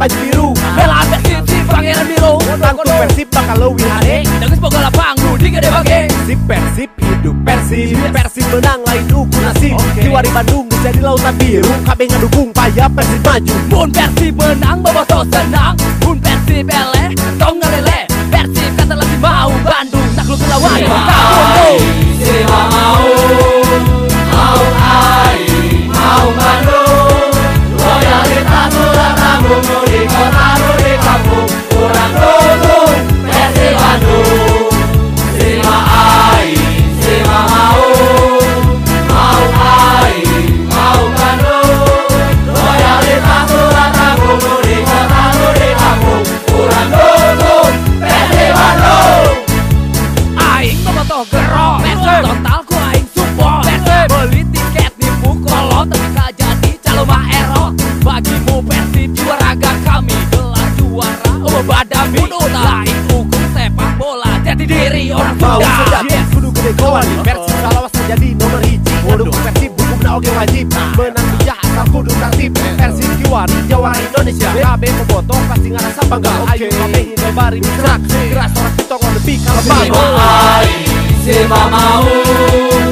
baju biru. Bela Persib si pangeran biru. Tangtu Persib bakal leuwih hade. Jangan semoga lapang nu di gede bage. Si Persib hidup Persib. Persib menang lain ukur nasib. Kiwari Bandung jadi lautan biru. Kabeh ngadukung payah Persib maju. Mun Persib menang bobotoh senang. Mun Persib eleh tong ngalele. Persib kata lagi mau Bandung nakluk lawan. Siapa mau Bandung. Loyalitas ulah tanggung di kota di kampung. Kurang dukung Persib Bandung. Siapa mau Bandung. Loyalitas ulah tanggung di kota di kampung. Kurang dukung Persib Bandung. Aing bobotoh gerok. Total ku aing support. Beli tiket nipu kolot tapi tak jadi calon maero. Bagimu Persib juara kami gelar juara. Badami lain hukum sepak bola. Jati diri orang Mau Sunda. sejati kudu gede kawan. Persib salawas jadi nomor hiji. Mendukung Persib hukumna oge wajib. Menang bijak asal kudu tertib. Persib kiwari jawara Indonesia. Kabeh bobotoh pasti ngarasa bangga. Ayo kabeh hingga bari mitrak. Geras orang kita on the beat kalau Siapa mau